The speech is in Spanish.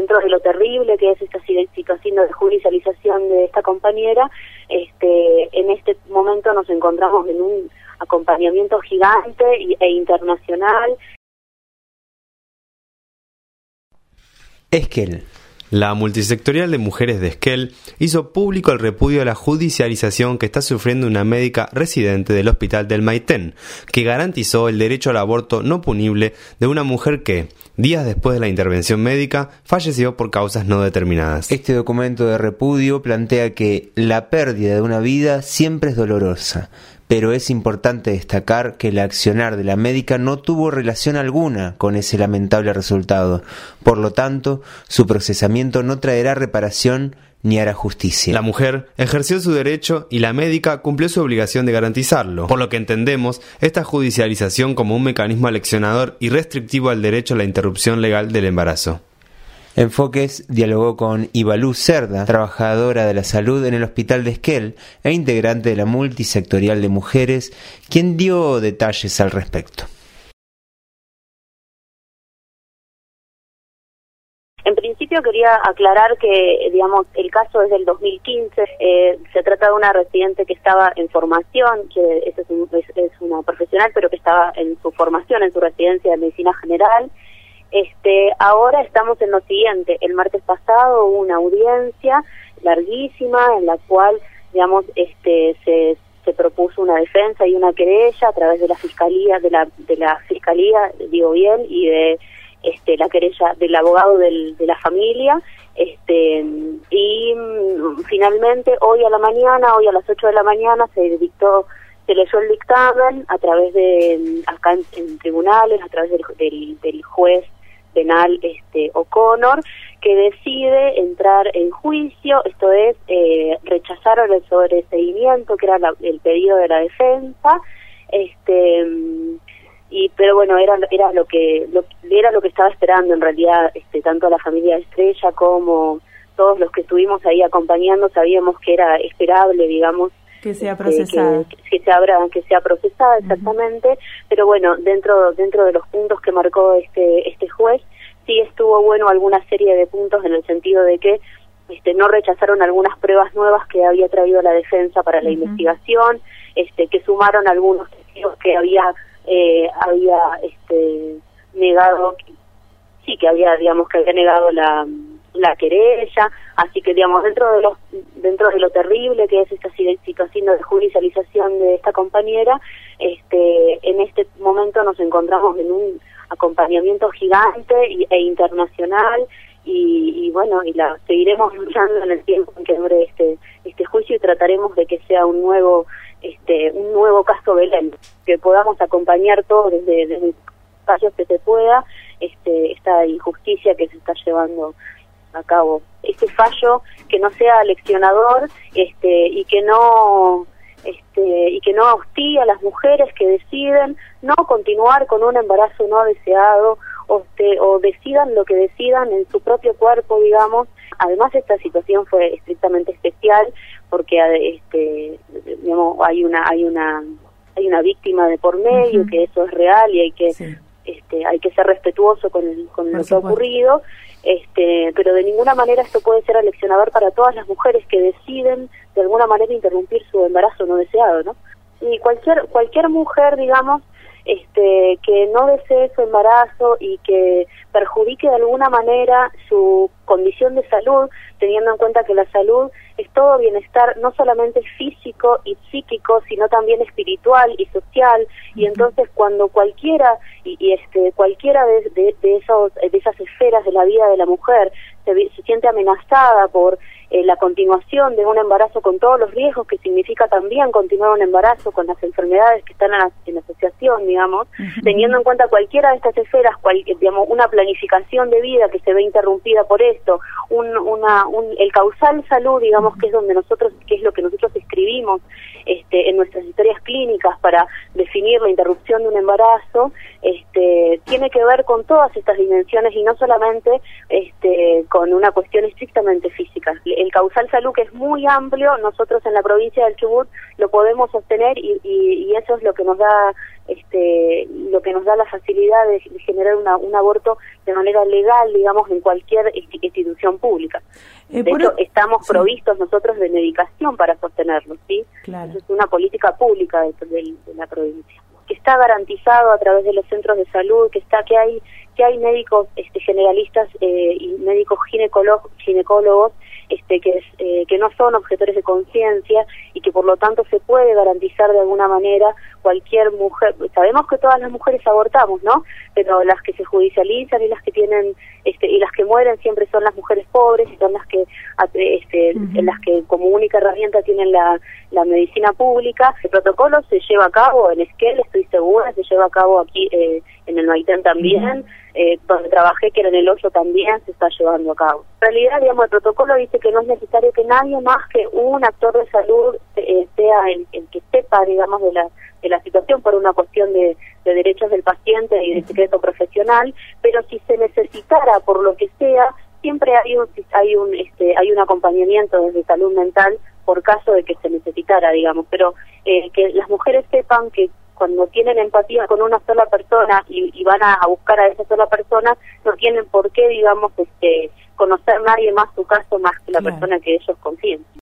dentro de lo terrible que es esta situación de judicialización de esta compañera, en este momento nos encontramos en un acompañamiento gigante e internacional. Esquel. La multisectorial de mujeres de Esquel hizo público el repudio a la judicialización que está sufriendo una médica residente del hospital del Maitén, que garantizó el derecho al aborto no punible de una mujer que, días después de la intervención médica, falleció por causas no determinadas. Este documento de repudio plantea que la pérdida de una vida siempre es dolorosa, pero es importante destacar que el accionar de la médica no tuvo relación alguna con ese lamentable resultado. Por lo tanto, su procesamiento no traerá reparación ni hará justicia. La mujer ejerció su derecho y la médica cumplió su obligación de garantizarlo, por lo que entendemos esta judicialización como un mecanismo aleccionador y restrictivo al derecho a la interrupción legal del embarazo. Enfoques dialogó con Ibalú Cerda, trabajadora de la salud en el hospital de Esquel e integrante de la multisectorial de mujeres, quien dio detalles al respecto. En principio quería aclarar que, digamos, el caso es del 2015, se trata de una residente que estaba en formación, que es una profesional, pero que estaba en su formación, en su residencia de medicina general. Ahora estamos en lo siguiente. El martes pasado hubo una audiencia larguísima en la cual, digamos, se propuso una defensa y una querella a través de la fiscalía, de la fiscalía, digo bien, y de la querella del abogado de la familia, y finalmente hoy a las 8 de la mañana se leyó el dictamen a través de acá en tribunales, a través del juez penal O'Connor, que decide entrar en juicio, esto es, rechazaron el sobreseimiento, que era el pedido de la defensa, pero bueno, era lo que estaba esperando en realidad, tanto la familia Estrella como todos los que estuvimos ahí acompañando, sabíamos que era esperable, digamos, que sea procesada. Que sea procesada, exactamente. Pero bueno, dentro de los puntos que marcó este juez, sí estuvo bueno alguna serie de puntos en el sentido de que no rechazaron algunas pruebas nuevas que había traído la defensa para la investigación, que sumaron algunos testigos que había negado, que había negado la querella, así que digamos dentro de lo terrible que es esta situación de judicialización de esta compañera, en este momento nos encontramos en un acompañamiento gigante e internacional y bueno, seguiremos luchando en el tiempo en que dure este juicio y trataremos de que sea un nuevo caso Belén, que podamos acompañar todos desde espacios que se pueda esta injusticia que se está llevando a cabo. Este fallo que no sea aleccionador y que no hostigue a las mujeres que deciden no continuar con un embarazo no deseado o decidan lo que decidan en su propio cuerpo, digamos. Además, esta situación fue estrictamente especial porque digamos, hay una víctima de por medio, que eso es real y hay que ser respetuoso con lo que ha ocurrido, pero de ninguna manera esto puede ser aleccionador para todas las mujeres que deciden de alguna manera interrumpir su embarazo no deseado, ¿no? Y cualquier mujer, digamos, que no desee su embarazo y que perjudique de alguna manera su condición de salud, teniendo en cuenta que la salud es todo bienestar, no solamente físico y psíquico, sino también espiritual y social, y entonces cuando cualquiera cualquiera de esas esferas de la vida de la mujer se siente amenazada por la continuación de un embarazo con todos los riesgos que significa también continuar un embarazo con las enfermedades que están en asociación, digamos, teniendo en cuenta cualquiera de estas esferas, digamos, una planificación de vida que se ve interrumpida por esto, el causal salud, digamos, que es lo que nosotros escribimos en nuestras historias clínicas para definir la interrupción de un embarazo, tiene que ver con todas estas dimensiones y no solamente con una cuestión estrictamente física. el causal salud, que es muy amplio, nosotros en la provincia del Chubut lo podemos sostener y eso es lo que nos da la facilidad de generar un aborto de manera legal, digamos, en cualquier institución pública. De hecho, estamos provistos nosotros de medicación para sostenerlo, ¿sí? Claro. Es una política pública de la provincia, que está garantizado a través de los centros de salud, que hay médicos generalistas y médicos ginecólogos que no son objetores de conciencia y que por lo tanto se puede garantizar de alguna manera cualquier mujer. Sabemos que todas las mujeres abortamos, ¿no? Pero las que se judicializan y las que tienen y las que mueren siempre son las mujeres pobres y son las que las que como única herramienta tienen la medicina pública. El protocolo se lleva a cabo en Esquel, estoy segura, se lleva a cabo aquí en el Maitén también, donde trabajé, que era en el 8 también, se está llevando a cabo. En realidad, digamos, el protocolo dice que no es necesario que nadie más que un actor de salud sea el que sepa, digamos, de la situación por una cuestión de derechos del paciente y de secreto profesional, pero si se necesitara por lo que sea, siempre hay un acompañamiento desde salud mental por caso de que se necesitara, digamos, pero que las mujeres sepan que cuando tienen empatía con una sola persona y van a buscar a esa sola persona, no tienen por qué, digamos, conocer nadie más su caso más que la persona que ellos confíen.